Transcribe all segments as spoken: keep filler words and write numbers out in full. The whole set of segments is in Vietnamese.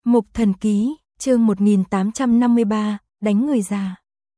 Mục Thần Ký, chương một nghìn tám trăm năm mươi ba, đánh người già.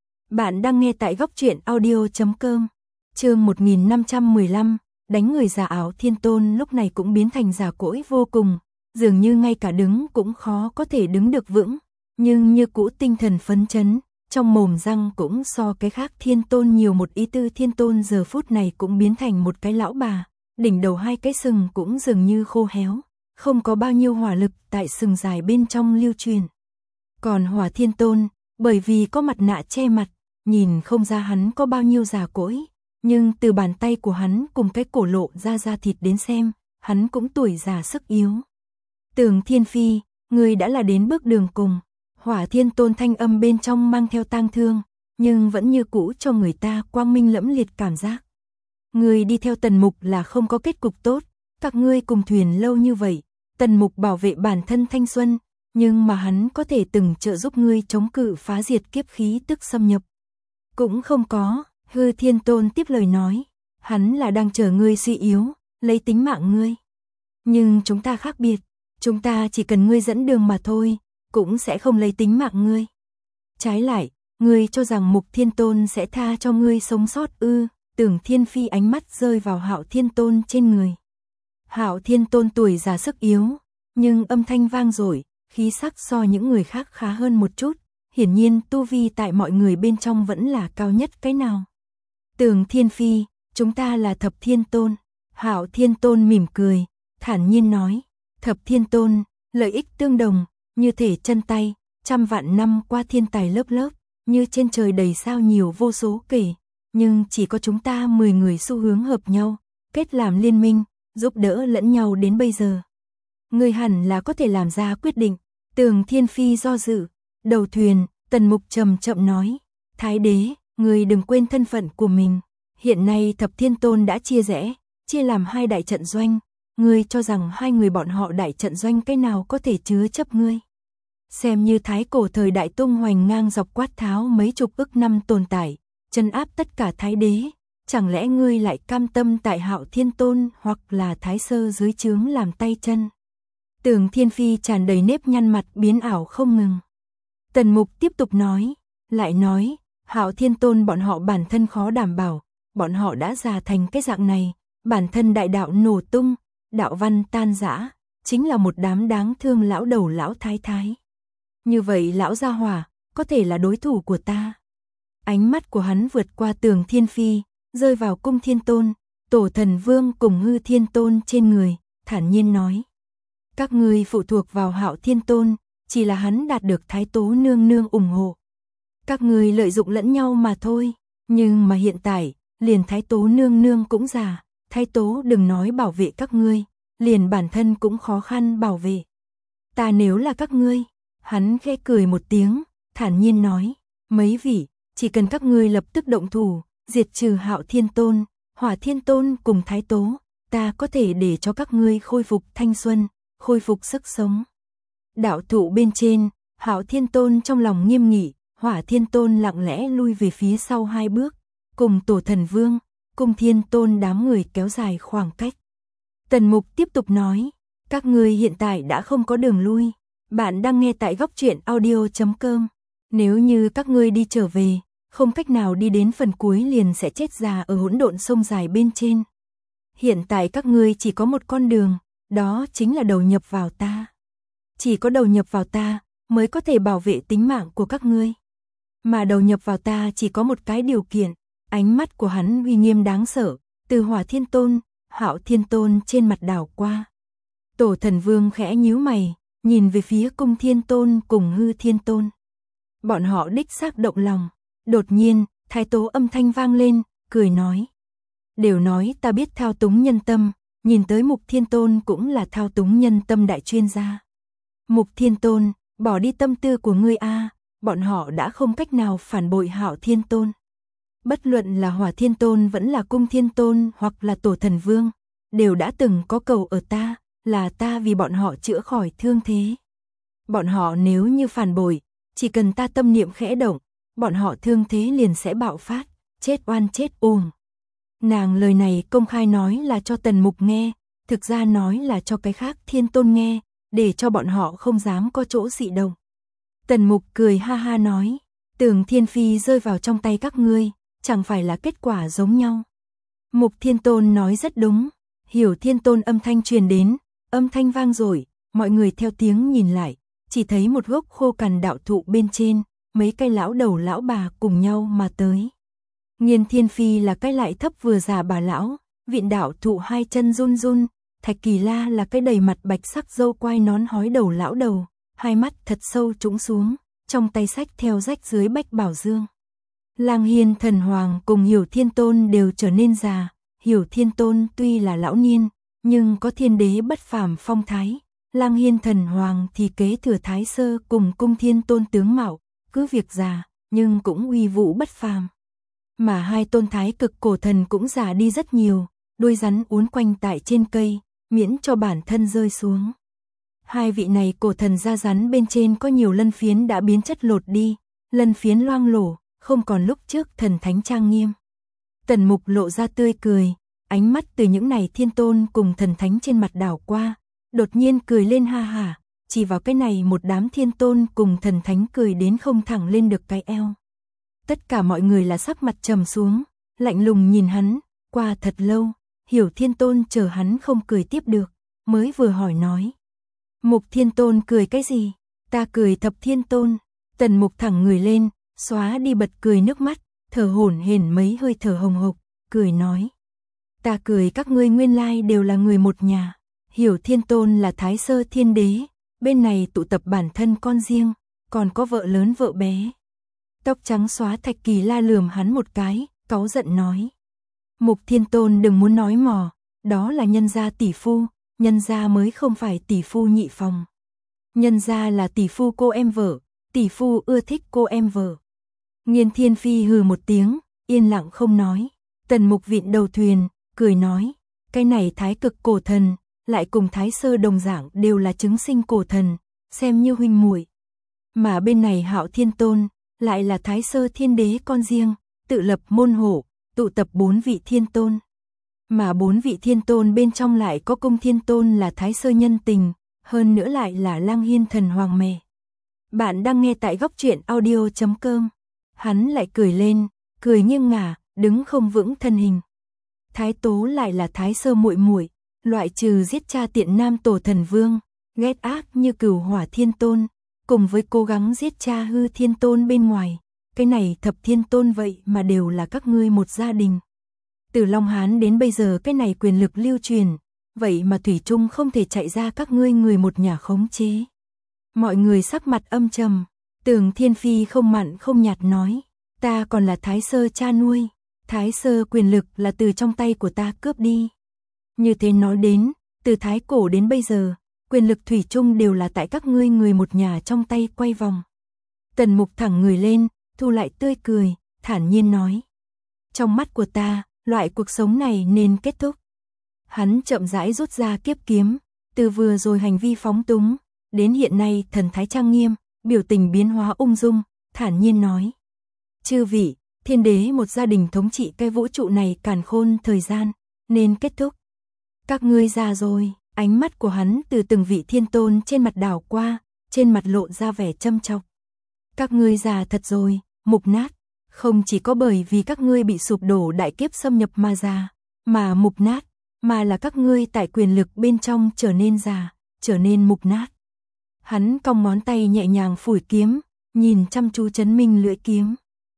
Bạn đang nghe tại góc truyện audio chấm com. Chương một nghìn năm trăm mười lăm, đánh người già. Áo Thiên Tôn lúc này cũng biến thành già cỗi vô cùng, dường như ngay cả đứng cũng khó có thể đứng được vững, nhưng như cũ tinh thần phấn chấn, trong mồm răng cũng so cái khác Thiên Tôn nhiều một ý. Tư Thiên Tôn giờ phút này cũng biến thành một cái lão bà, đỉnh đầu hai cái sừng cũng dường như khô héo, không có bao nhiêu hỏa lực tại sừng dài bên trong lưu truyền. Còn Hỏa Thiên Tôn, bởi vì có mặt nạ che mặt, nhìn không ra hắn có bao nhiêu già cỗi, nhưng từ bàn tay của hắn cùng cái cổ lộ ra da thịt đến xem, hắn cũng tuổi già sức yếu. Tường Thiên Phi, người đã là đến bước đường cùng. Hỏa Thiên Tôn thanh âm bên trong mang theo tang thương, nhưng vẫn như cũ cho người ta quang minh lẫm liệt cảm giác. Người đi theo Tần Mục là không có kết cục tốt, các ngươi cùng thuyền lâu như vậy, Tần Mục bảo vệ bản thân thanh xuân, nhưng mà hắn có thể từng trợ giúp ngươi chống cự phá diệt kiếp khí tức xâm nhập. Cũng không có. Hư Thiên Tôn tiếp lời nói, hắn là đang chờ ngươi suy yếu, lấy tính mạng ngươi. Nhưng chúng ta khác biệt, chúng ta chỉ cần ngươi dẫn đường mà thôi, cũng sẽ không lấy tính mạng ngươi. Trái lại, ngươi cho rằng Mục Thiên Tôn sẽ tha cho ngươi sống sót ư? Tưởng Thiên Phi ánh mắt rơi vào Hạo Thiên Tôn trên người. Hạo Thiên Tôn tuổi già sức yếu, nhưng âm thanh vang dội, khí sắc so những người khác khá hơn một chút, hiển nhiên tu vi tại mọi người bên trong vẫn là cao nhất cái nào. Tưởng Thiên Phi, chúng ta là Thập Thiên Tôn. Hạo Thiên Tôn mỉm cười, thản nhiên nói, Thập Thiên Tôn, lợi ích tương đồng, như thể chân tay, trăm vạn năm qua thiên tài lớp lớp, như trên trời đầy sao nhiều vô số kể, nhưng chỉ có chúng ta mười người xu hướng hợp nhau, kết làm liên minh, giúp đỡ lẫn nhau đến bây giờ. Ngươi hẳn là có thể làm ra quyết định. Tưởng Thiên Phi do dự, đầu thuyền, Tần Mục trầm chậm nói, Thái đế, ngươi đừng quên thân phận của mình. Hiện nay Thập Thiên Tôn đã chia rẽ, chia làm hai đại trận doanh, ngươi cho rằng hai người bọn họ đại trận doanh cái nào có thể chứa chấp ngươi? Xem như thái cổ thời đại tung hoành ngang dọc quát tháo mấy chục ức năm tồn tại, trấn áp tất cả thái đế, chẳng lẽ ngươi lại cam tâm tại Hạo Thiên Tôn hoặc là Thái Sơ dưới trướng làm tay chân? Tưởng Thiên Phi tràn đầy nếp nhăn, mặt biến ảo không ngừng. Tần Mục tiếp tục nói, lại nói, Hạo Thiên Tôn bọn họ bản thân khó đảm bảo, bọn họ đã già thành cái dạng này, bản thân đại đạo nổ tung, đạo văn tan rã, chính là một đám đáng thương lão đầu lão thái thái. Như vậy lão gia hỏa, có thể là đối thủ của ta. Ánh mắt của hắn vượt qua Tưởng Thiên Phi, rơi vào Cung Thiên Tôn, Tổ Thần Vương cùng Hư Thiên Tôn trên người, thản nhiên nói. Các ngươi phụ thuộc vào Hạo Thiên Tôn, chỉ là hắn đạt được Thái Tố nương nương ủng hộ. Các ngươi lợi dụng lẫn nhau mà thôi, nhưng mà hiện tại, liền Thái Tố nương nương cũng già, Thái Tố đừng nói bảo vệ các ngươi, liền bản thân cũng khó khăn bảo vệ. Ta nếu là các ngươi, hắn khẽ cười một tiếng, thản nhiên nói, mấy vị, chỉ cần các ngươi lập tức động thủ, diệt trừ Hạo Thiên Tôn, Hỏa Thiên Tôn cùng Thái Tố, ta có thể để cho các ngươi khôi phục thanh xuân, khôi phục sức sống. Đạo thụ bên trên, Hạo Thiên Tôn trong lòng nghiêm nghị, Hỏa Thiên Tôn lặng lẽ lui về phía sau hai bước, cùng Tổ Thần Vương, Cung Thiên Tôn đám người kéo dài khoảng cách. Tần Mục tiếp tục nói, các ngươi hiện tại đã không có đường lui, bạn đang nghe tại góc truyện audio chấm com. Nếu như các ngươi đi trở về, không cách nào đi đến phần cuối liền sẽ chết già ở hỗn độn sông dài bên trên. Hiện tại các ngươi chỉ có một con đường, đó chính là đầu nhập vào ta. Chỉ có đầu nhập vào ta mới có thể bảo vệ tính mạng của các ngươi. Mà đầu nhập vào ta chỉ có một cái điều kiện. Ánh mắt của hắn uy nghiêm đáng sợ, từ Hỏa Thiên Tôn, Hạo Thiên Tôn trên mặt đảo qua. Tổ Thần Vương khẽ nhíu mày, nhìn về phía Cung Thiên Tôn cùng Hư Thiên Tôn. Bọn họ đích xác động lòng. Đột nhiên, Thái Tố âm thanh vang lên, cười nói. Đều nói ta biết thao túng nhân tâm, nhìn tới Mục Thiên Tôn cũng là thao túng nhân tâm đại chuyên gia. Mục Thiên Tôn, bỏ đi tâm tư của ngươi a, bọn họ đã không cách nào phản bội Hạo Thiên Tôn. Bất luận là Hỏa Thiên Tôn vẫn là Cung Thiên Tôn hoặc là Tổ Thần Vương, đều đã từng có cầu ở ta, là ta vì bọn họ chữa khỏi thương thế. Bọn họ nếu như phản bội, chỉ cần ta tâm niệm khẽ động, bọn họ thương thế liền sẽ bạo phát, chết oan chết uổng. Nàng lời này công khai nói là cho Tần Mục nghe, thực ra nói là cho cái khác Thiên Tôn nghe, để cho bọn họ không dám có chỗ dị động. Tần Mục cười ha ha nói, tưởng Thiên Phi rơi vào trong tay các ngươi, chẳng phải là kết quả giống nhau. Mục Thiên Tôn nói rất đúng, Hiểu Thiên Tôn âm thanh truyền đến, âm thanh vang dội, mọi người theo tiếng nhìn lại, chỉ thấy một gốc khô cằn đạo thụ bên trên, mấy cây lão đầu lão bà cùng nhau mà tới. Nghiên Thiên Phi là cái lại thấp vừa già bà lão, Viện đạo thụ hai chân run run, Thạch Kỳ La là cái đầy mặt bạch sắc râu quai nón hói đầu lão đầu, hai mắt thật sâu trũng xuống, trong tay sách theo rách dưới bách bảo dương. Lang Hiên Thần Hoàng cùng Hiểu Thiên Tôn đều trở nên già, Hiểu Thiên Tôn tuy là lão niên, nhưng có thiên đế bất phàm phong thái, Lang Hiên Thần Hoàng thì kế thừa Thái Sơ cùng Cung Thiên Tôn tướng mạo, cứ việc già, nhưng cũng uy vũ bất phàm. Mà hai tôn thái cực cổ thần cũng già đi rất nhiều, đuôi rắn uốn quanh tại trên cây, miễn cho bản thân rơi xuống. Hai vị này cổ thần da rắn bên trên có nhiều lân phiến đã biến chất lột đi, lân phiến loang lổ, không còn lúc trước thần thánh trang nghiêm. Tần Mục lộ ra tươi cười, ánh mắt từ những này thiên tôn cùng thần thánh trên mặt đảo qua, đột nhiên cười lên ha hả, chỉ vào cái này một đám thiên tôn cùng thần thánh cười đến không thẳng lên được cái eo. Tất cả mọi người là sắc mặt trầm xuống, lạnh lùng nhìn hắn, qua thật lâu, Hiểu Thiên Tôn chờ hắn không cười tiếp được, mới vừa hỏi nói. Mục Thiên Tôn cười cái gì? Ta cười Thập Thiên Tôn. Tần Mục thẳng người lên, xóa đi bật cười nước mắt, thở hổn hển mấy hơi thở hồng hộc, cười nói. Ta cười các ngươi nguyên lai đều là người một nhà. Hiểu Thiên Tôn là Thái Sơ Thiên Đế, bên này tụ tập bản thân con riêng, còn có vợ lớn vợ bé. Tóc trắng xóa Thạch Kỳ La lườm hắn một cái, cáu giận nói. Mục Thiên Tôn đừng muốn nói mò, đó là nhân gia tỷ phu, nhân gia mới không phải tỷ phu nhị phòng. Nhân gia là tỷ phu cô em vợ, tỷ phu ưa thích cô em vợ. Nghiên Thiên Phi hừ một tiếng, yên lặng không nói. Tần Mục vịn đầu thuyền, cười nói, cái này thái cực cổ thần, lại cùng Thái Sơ đồng dạng đều là chứng sinh cổ thần, xem như huynh muội. Mà bên này Hạo Thiên Tôn, lại là Thái Sơ Thiên Đế con riêng, tự lập môn hộ, tụ tập bốn vị thiên tôn. Mà bốn vị thiên tôn bên trong lại có Cung Thiên Tôn là Thái Sơ nhân tình, hơn nữa lại là Lang Hiên Thần Hoàng mẹ. Bạn đang nghe tại góc truyện audio chấm com. Hắn lại cười lên, cười nghiêng ngả, đứng không vững thân hình. Thái Tố lại là Thái Sơ muội muội, loại trừ giết cha tiện nam tổ thần vương, ghét ác như Cửu Hỏa Thiên Tôn, cùng với cố gắng giết cha hư thiên tôn bên ngoài, cái này Thập Thiên Tôn vậy mà đều là các ngươi một gia đình. Từ Long Hán đến bây giờ cái này quyền lực lưu truyền, vậy mà thủy chung không thể chạy ra các ngươi người một nhà khống chế. Mọi người sắc mặt âm trầm, Tưởng Thiên Phi không mặn không nhạt nói, ta còn là Thái Sơ cha nuôi, Thái Sơ quyền lực là từ trong tay của ta cướp đi. Như thế nói đến, từ Thái Cổ đến bây giờ, quyền lực thủy chung đều là tại các ngươi người một nhà trong tay quay vòng. Tần Mục thẳng người lên, thu lại tươi cười, thản nhiên nói. Trong mắt của ta, loại cuộc sống này nên kết thúc. Hắn chậm rãi rút ra kiếp kiếm, từ vừa rồi hành vi phóng túng, đến hiện nay thần thái trang nghiêm, biểu tình biến hóa ung dung, thản nhiên nói. Chư vị, thiên đế một gia đình thống trị cái vũ trụ này càn khôn thời gian, nên kết thúc. Các ngươi già rồi, ánh mắt của hắn từ từng vị thiên tôn trên mặt đảo qua, trên mặt lộ ra vẻ châm chọc. Các ngươi già thật rồi, mục nát, không chỉ có bởi vì các ngươi bị sụp đổ đại kiếp xâm nhập mà già, mà mục nát, mà là các ngươi tại quyền lực bên trong trở nên già, trở nên mục nát. Hắn cong ngón tay nhẹ nhàng phủi kiếm, nhìn chăm chú Chấn Minh lưỡi kiếm.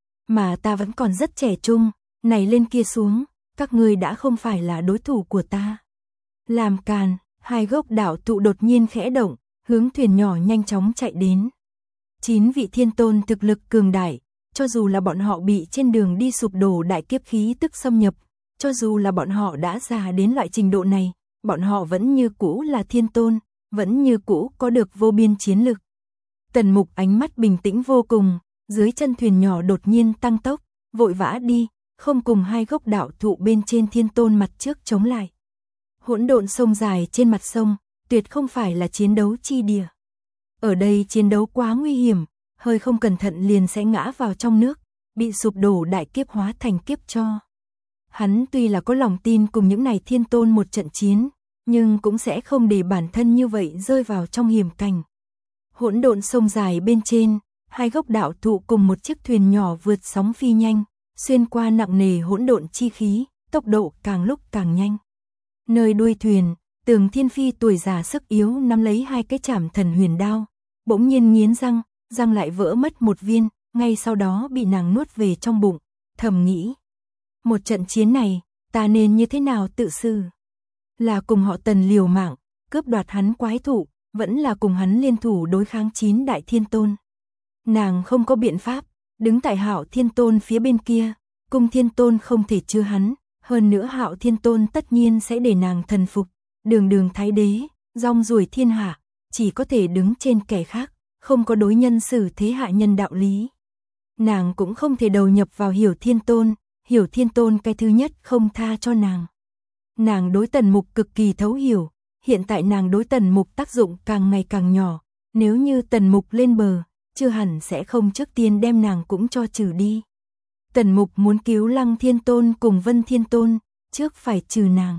Mà ta vẫn còn rất trẻ trung, này lên kia xuống, các ngươi đã không phải là đối thủ của ta. Làm càn, hai gốc đạo thụ đột nhiên khẽ động, hướng thuyền nhỏ nhanh chóng chạy đến. Chín vị thiên tôn thực lực cường đại, cho dù là bọn họ bị trên đường đi sụp đổ đại kiếp khí tức xâm nhập, cho dù là bọn họ đã già đến loại trình độ này, bọn họ vẫn như cũ là thiên tôn, vẫn như cũ có được vô biên chiến lực. Tần Mục ánh mắt bình tĩnh vô cùng, dưới chân thuyền nhỏ đột nhiên tăng tốc, vội vã đi, không cùng hai gốc đạo thụ bên trên thiên tôn mặt trước chống lại. Hỗn độn sông dài trên mặt sông, tuyệt không phải là chiến đấu chi địa. Ở đây chiến đấu quá nguy hiểm, hơi không cẩn thận liền sẽ ngã vào trong nước, bị sụp đổ đại kiếp hóa thành kiếp cho. Hắn tuy là có lòng tin cùng những này thiên tôn một trận chiến, nhưng cũng sẽ không để bản thân như vậy rơi vào trong hiểm cảnh. Hỗn độn sông dài bên trên, hai gốc đạo thụ cùng một chiếc thuyền nhỏ vượt sóng phi nhanh, xuyên qua nặng nề hỗn độn chi khí, tốc độ càng lúc càng nhanh. Nơi đuôi thuyền, Tường Thiên Phi tuổi già sức yếu nắm lấy hai cái chảm thần huyền đao, bỗng nhiên nghiến răng, răng lại vỡ mất một viên, ngay sau đó bị nàng nuốt về trong bụng, thầm nghĩ. Một trận chiến này, ta nên như thế nào tự xử? Là cùng họ Tần liều mạng, cướp đoạt hắn quái thụ, vẫn là cùng hắn liên thủ đối kháng chín đại thiên tôn. Nàng không có biện pháp, đứng tại Hạo Thiên Tôn phía bên kia, Cung Thiên Tôn không thể chứa hắn, hơn nữa Hạo Thiên Tôn tất nhiên sẽ để nàng thần phục, đường đường thái đế, rong ruổi thiên hạ, chỉ có thể đứng trên kẻ khác, không có đối nhân xử thế hạ nhân đạo lý. Nàng cũng không thể đầu nhập vào Hiểu Thiên Tôn, Hiểu Thiên Tôn cái thứ nhất không tha cho nàng. Nàng đối Tần Mục cực kỳ thấu hiểu, hiện tại nàng đối Tần Mục tác dụng càng ngày càng nhỏ, nếu như Tần Mục lên bờ, chưa hẳn sẽ không trước tiên đem nàng cũng cho trừ đi. Tần Mục muốn cứu Lăng Thiên Tôn cùng Vân Thiên Tôn, trước phải trừ nàng.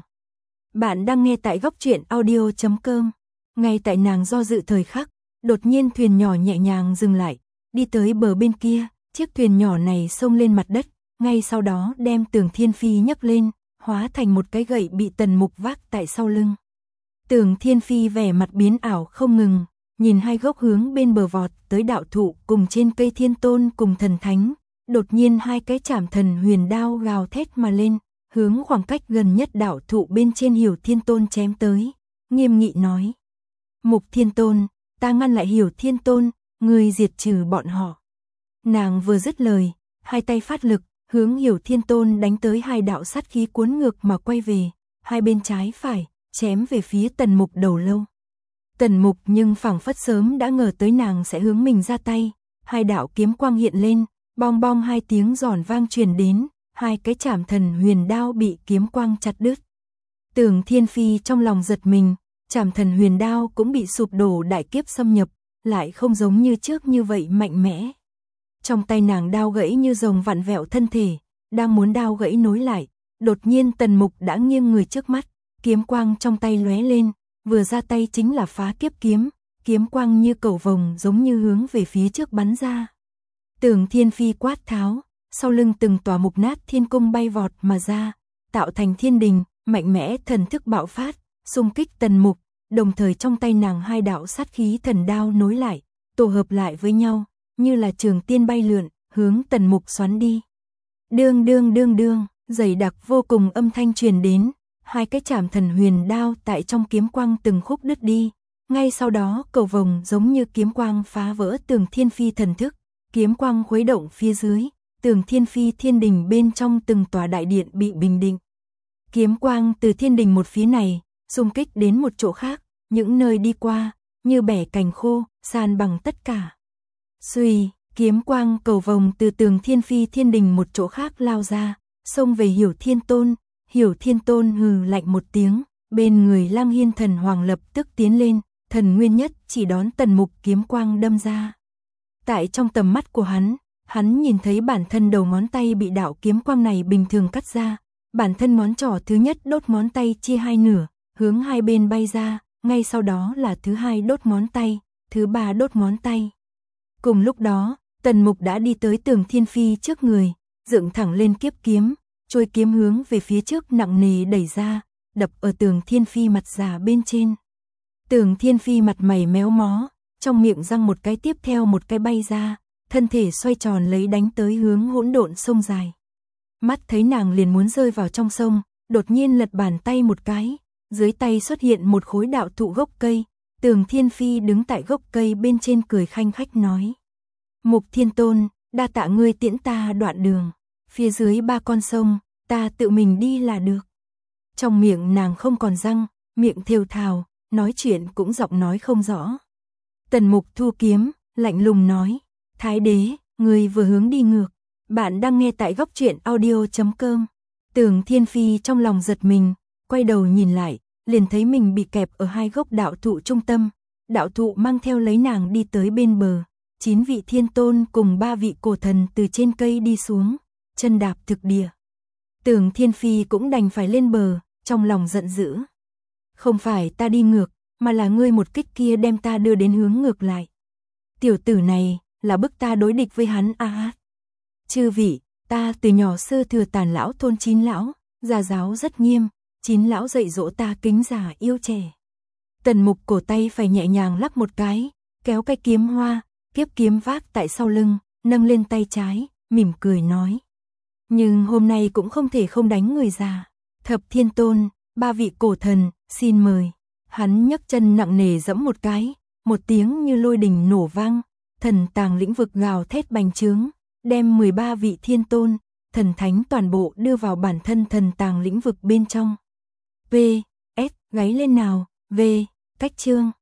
Bạn đang nghe tại góc truyện audio chấm com. Ngay tại nàng do dự thời khắc, đột nhiên thuyền nhỏ nhẹ nhàng dừng lại, đi tới bờ bên kia, chiếc thuyền nhỏ này xông lên mặt đất, ngay sau đó đem Tường Thiên Phi nhấc lên, hóa thành một cái gậy bị Tần Mục vác tại sau lưng. Tường Thiên Phi vẻ mặt biến ảo không ngừng, nhìn hai gốc hướng bên bờ vọt tới đạo thụ cùng trên cây thiên tôn cùng thần thánh, đột nhiên hai cái chảm thần huyền đao gào thét mà lên, hướng khoảng cách gần nhất đạo thụ bên trên Hiểu Thiên Tôn chém tới, nghiêm nghị nói. Mục Thiên Tôn, ta ngăn lại Hiểu Thiên Tôn, ngươi diệt trừ bọn họ. Nàng vừa dứt lời, hai tay phát lực, hướng Hiểu Thiên Tôn đánh tới hai đạo sát khí cuốn ngược mà quay về, hai bên trái phải, chém về phía Tần Mục đầu lâu. Tần Mục nhưng phảng phất sớm đã ngờ tới nàng sẽ hướng mình ra tay, hai đạo kiếm quang hiện lên, bong bong hai tiếng giòn vang truyền đến, hai cái chảm thần huyền đao bị kiếm quang chặt đứt. Tường Thiên Phi trong lòng giật mình, chảm thần huyền đao cũng bị sụp đổ đại kiếp xâm nhập, lại không giống như trước như vậy mạnh mẽ. Trong tay nàng đao gãy như rồng vặn vẹo thân thể, đang muốn đao gãy nối lại, đột nhiên Tần Mục đã nghiêng người trước mắt, kiếm quang trong tay lóe lên, vừa ra tay chính là phá kiếp kiếm, kiếm quang như cầu vồng giống như hướng về phía trước bắn ra. Tường Thiên Phi quát tháo, sau lưng từng tòa mục nát thiên cung bay vọt mà ra, tạo thành thiên đình, mạnh mẽ thần thức bạo phát, xung kích Tần Mục, đồng thời trong tay nàng hai đạo sát khí thần đao nối lại, tổ hợp lại với nhau, như là trường tiên bay lượn, hướng Tần Mục xoắn đi. Đương đương đương đương, dày đặc vô cùng âm thanh truyền đến, hai cái chảm thần huyền đao tại trong kiếm quang từng khúc đứt đi, ngay sau đó cầu vồng giống như kiếm quang phá vỡ Tường Thiên Phi thần thức, kiếm quang khuấy động phía dưới, Tường Thiên Phi thiên đình bên trong từng tòa đại điện bị bình định. Kiếm quang từ thiên đình một phía này, xung kích đến một chỗ khác, những nơi đi qua, như bẻ cành khô, san bằng tất cả. Xuy, kiếm quang cầu vồng từ Tường Thiên Phi thiên đình một chỗ khác lao ra, xông về Hiểu Thiên Tôn, Hiểu Thiên Tôn hừ lạnh một tiếng, bên người Lăng Hiên Thần Hoàng lập tức tiến lên, thần nguyên nhất chỉ đón Tần Mục kiếm quang đâm ra. Tại trong tầm mắt của hắn, hắn nhìn thấy bản thân đầu ngón tay bị đạo kiếm quang này bình thường cắt ra, bản thân ngón trỏ thứ nhất đốt ngón tay chia hai nửa, hướng hai bên bay ra, ngay sau đó là thứ hai đốt ngón tay, thứ ba đốt ngón tay. Cùng lúc đó, Tần Mục đã đi tới Tường Thiên Phi trước người, dựng thẳng lên kiếp kiếm, trôi kiếm hướng về phía trước nặng nề đẩy ra, đập ở Tường Thiên Phi mặt già bên trên. Tường Thiên Phi mặt mày méo mó, trong miệng răng một cái tiếp theo một cái bay ra, thân thể xoay tròn lấy đánh tới hướng hỗn độn sông dài. Mắt thấy nàng liền muốn rơi vào trong sông, đột nhiên lật bàn tay một cái, dưới tay xuất hiện một khối đạo thụ gốc cây, Tường Thiên Phi đứng tại gốc cây bên trên cười khanh khách nói. Mục Thiên Tôn, đa tạ ngươi tiễn ta đoạn đường, phía dưới ba con sông, ta tự mình đi là được. Trong miệng nàng không còn răng, miệng thều thào, nói chuyện cũng giọng nói không rõ. Tần Mục thu kiếm, lạnh lùng nói, Thái đế, ngươi vừa hướng đi ngược. Bạn đang nghe tại góc truyện audio chấm com. Tường Thiên Phi trong lòng giật mình, quay đầu nhìn lại, liền thấy mình bị kẹp ở hai gốc đạo thụ trung tâm. Đạo thụ mang theo lấy nàng đi tới bên bờ. Chín vị thiên tôn cùng ba vị cổ thần từ trên cây đi xuống, chân đạp thực địa. Tường Thiên Phi cũng đành phải lên bờ, trong lòng giận dữ. Không phải ta đi ngược, mà là ngươi một kích kia đem ta đưa đến hướng ngược lại. Tiểu tử này, là bức ta đối địch với hắn a à. Chư vị, ta từ nhỏ sơ thừa Tàn lão thôn Chín lão, gia giáo rất nghiêm, Chín lão dạy dỗ ta kính già yêu trẻ. Tần Mục cổ tay phải nhẹ nhàng lắc một cái, kéo cái kiếm hoa, kiếp kiếm vác tại sau lưng, nâng lên tay trái, mỉm cười nói. Nhưng hôm nay cũng không thể không đánh người già. Thập Thiên Tôn, ba vị cổ thần, xin mời. Hắn nhấc chân nặng nề giẫm một cái, một tiếng như lôi đình nổ vang, thần tàng lĩnh vực gào thét bành trướng, đem mười ba vị thiên tôn, thần thánh toàn bộ đưa vào bản thân thần tàng lĩnh vực bên trong. V, S, gáy lên nào, V, cách chương.